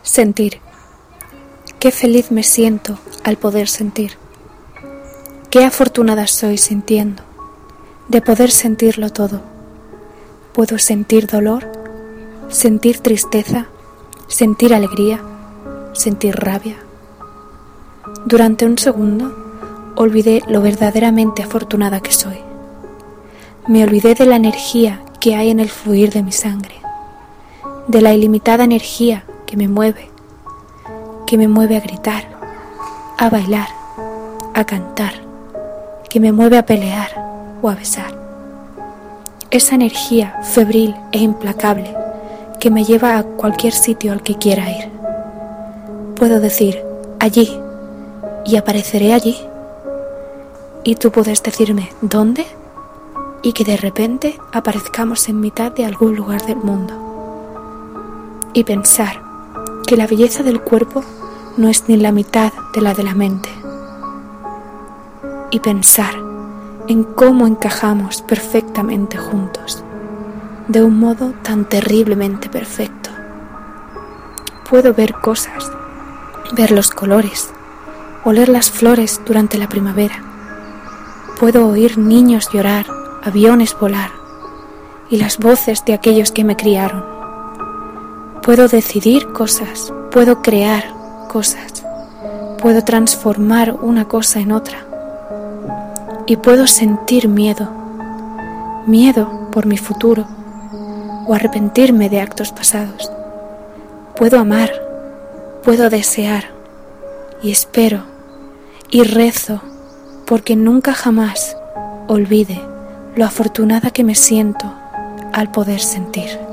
Sentir. Qué feliz me siento al poder sentir. Qué afortunada soy sintiendo, de poder sentirlo todo. Puedo sentir dolor, sentir tristeza, sentir alegría, sentir rabia. Durante un segundo olvidé lo verdaderamente afortunada que soy. Me olvidé de la energía que hay en el fluir de mi sangre, de la ilimitada energía que me mueve a gritar, a bailar, a cantar, que me mueve a pelear o a besar. Esa energía febril e implacable que me lleva a cualquier sitio al que quiera ir. Puedo decir allí y apareceré allí, y tú puedes decirme ¿dónde? Y que de repente aparezcamos en mitad de algún lugar del mundo. Y pensar que la belleza del cuerpo no es ni la mitad de la mente. Y pensar en cómo encajamos perfectamente juntos, de un modo tan terriblemente perfecto. Puedo ver cosas, ver los colores, oler las flores durante la primavera. Puedo oír niños llorar, aviones volar y las voces de aquellos que me criaron. Puedo decidir cosas, puedo crear cosas, puedo transformar una cosa en otra y puedo sentir miedo por mi futuro o arrepentirme de actos pasados. Puedo amar, puedo desear y espero y rezo porque nunca jamás olvide lo afortunada que me siento al poder sentir.